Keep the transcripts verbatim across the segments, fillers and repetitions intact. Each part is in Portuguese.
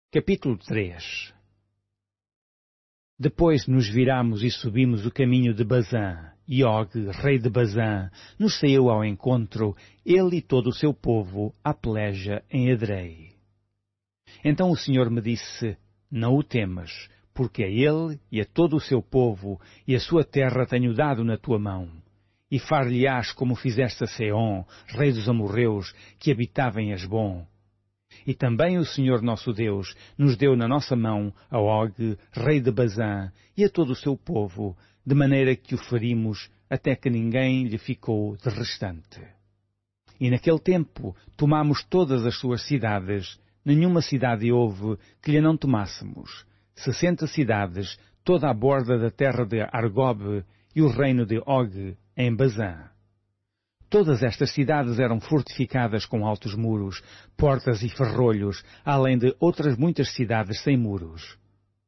Capítulo três. Depois nos viramos e subimos o caminho de Bazã, e Og, rei de Bazã, nos saiu ao encontro, ele e todo o seu povo, à peleja em Edrei. Então o Senhor me disse, não o temas, porque a ele e a todo o seu povo e a sua terra tenho dado na tua mão. E far-lhe-ás como fizeste a Seom, rei dos amorreus, que habitava em Hesbom. E também o Senhor nosso Deus nos deu na nossa mão a Og, rei de Bazã, e a todo o seu povo, de maneira que o ferimos até que ninguém lhe ficou de restante. E naquele tempo tomámos todas as suas cidades, nenhuma cidade houve que lhe não tomássemos, sessenta cidades, toda a borda da terra de Argob e o reino de Og em Bazã. Todas estas cidades eram fortificadas com altos muros, portas e ferrolhos, além de outras muitas cidades sem muros.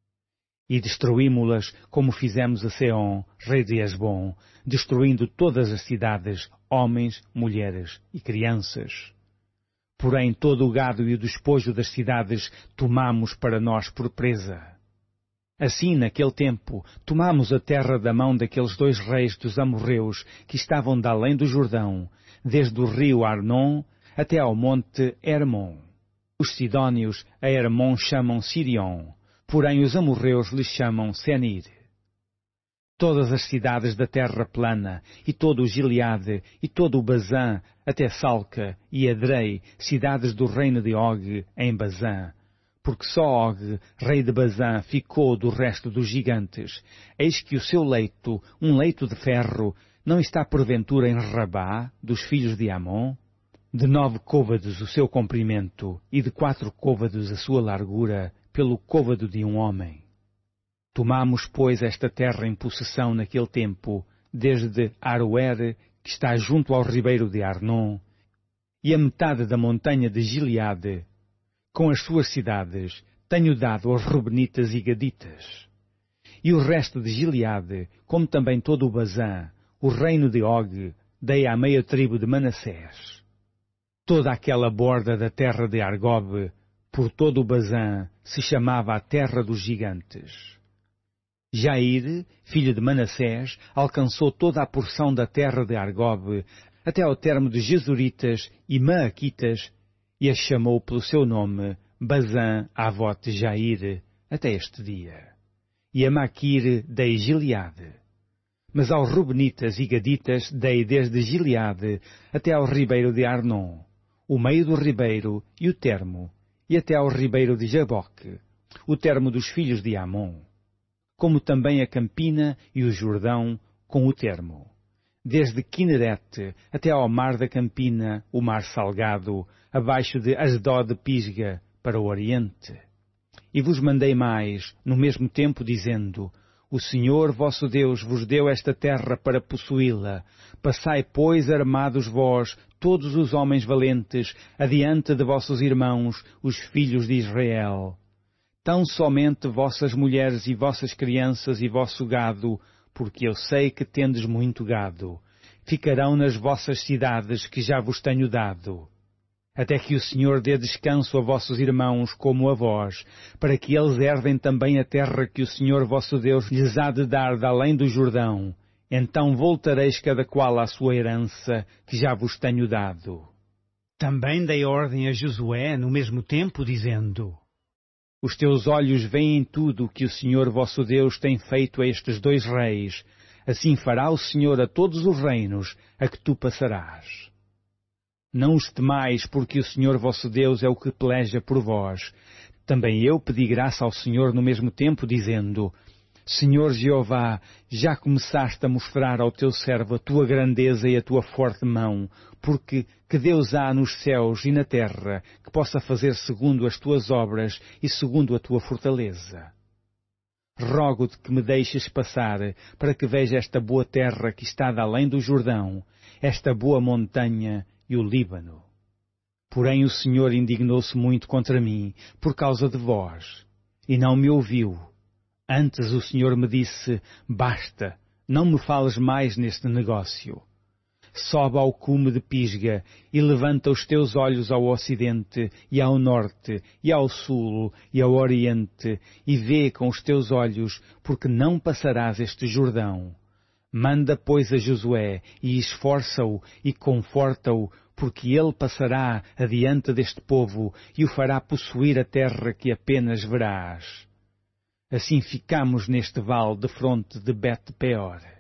E destruímo-las como fizemos a Seom, rei de Hesbom, destruindo todas as cidades, homens, mulheres e crianças. Porém todo o gado e o despojo das cidades tomamos para nós por presa. Assim, naquele tempo, tomámos a terra da mão daqueles dois reis dos amorreus que estavam de além do Jordão, desde o rio Arnon até ao monte Hermon. Os sidónios a Hermon chamam Sirion, porém os amorreus lhes chamam Senir. Todas as cidades da terra plana, e todo o Gileade, e todo o Bazã, até Salca e Edrei, cidades do reino de Og em Bazã, porque só Og, rei de Bazã, ficou do resto dos gigantes. Eis que o seu leito, um leito de ferro, não está porventura em Rabá, dos filhos de Amon? De nove côvados o seu comprimento, e de quatro côvados a sua largura, pelo côvado de um homem. Tomamos, pois, esta terra em possessão naquele tempo, desde Aroer, que está junto ao ribeiro de Arnon, e a metade da montanha de Gileade, com as suas cidades, tenho dado aos Rubenitas e Gaditas. E o resto de Gileade, como também todo o Bazã, o reino de Og, dei à meia tribo de Manassés. Toda aquela borda da terra de Argob, por todo o Bazã, se chamava a terra dos gigantes. Jair, filho de Manassés, alcançou toda a porção da terra de Argob, até ao termo de Gesuritas e Maaquitas, e a chamou pelo seu nome Bazã Avot Jair, até este dia. E a Maquir dei Gileade. Mas aos Rubenitas e Gaditas dei desde Gileade até ao ribeiro de Arnon, o meio do ribeiro e o termo, e até ao ribeiro de Jaboque, o termo dos filhos de Amon, como também a Campina e o Jordão com o termo. Desde Quinerete até ao mar da Campina, o mar salgado, abaixo de Asdod Pisga, para o oriente. E vos mandei mais, no mesmo tempo, dizendo, o Senhor vosso Deus vos deu esta terra para possuí-la. Passai, pois, armados vós, todos os homens valentes, adiante de vossos irmãos, os filhos de Israel. Tão somente vossas mulheres e vossas crianças e vosso gado, porque eu sei que tendes muito gado, ficarão nas vossas cidades que já vos tenho dado. Até que o Senhor dê descanso a vossos irmãos como a vós, para que eles herdem também a terra que o Senhor vosso Deus lhes há de dar de além do Jordão. Então voltareis cada qual à sua herança que já vos tenho dado. Também dei ordem a Josué no mesmo tempo, dizendo, os teus olhos veem tudo o que o Senhor vosso Deus tem feito a estes dois reis. Assim fará o Senhor a todos os reinos a que tu passarás. Não os temais, porque o Senhor vosso Deus é o que peleja por vós. Também eu pedi graça ao Senhor no mesmo tempo, dizendo, Senhor Jeová, já começaste a mostrar ao teu servo a tua grandeza e a tua forte mão, porque que Deus há nos céus e na terra que possa fazer segundo as tuas obras e segundo a tua fortaleza. Rogo-te que me deixes passar, para que veja esta boa terra que está de além do Jordão, esta boa montanha e o Líbano. Porém o Senhor indignou-se muito contra mim, por causa de vós, e não me ouviu. Antes o Senhor me disse, basta, não me fales mais neste negócio. sobe ao cume de Pisga e levanta os teus olhos ao ocidente e ao norte e ao sul e ao oriente e vê com os teus olhos, porque não passarás este Jordão. Manda, pois, a Josué e esforça-o e conforta-o, porque ele passará adiante deste povo e o fará possuir a terra que apenas verás. Assim ficamos neste vale defronte de Bet-peor.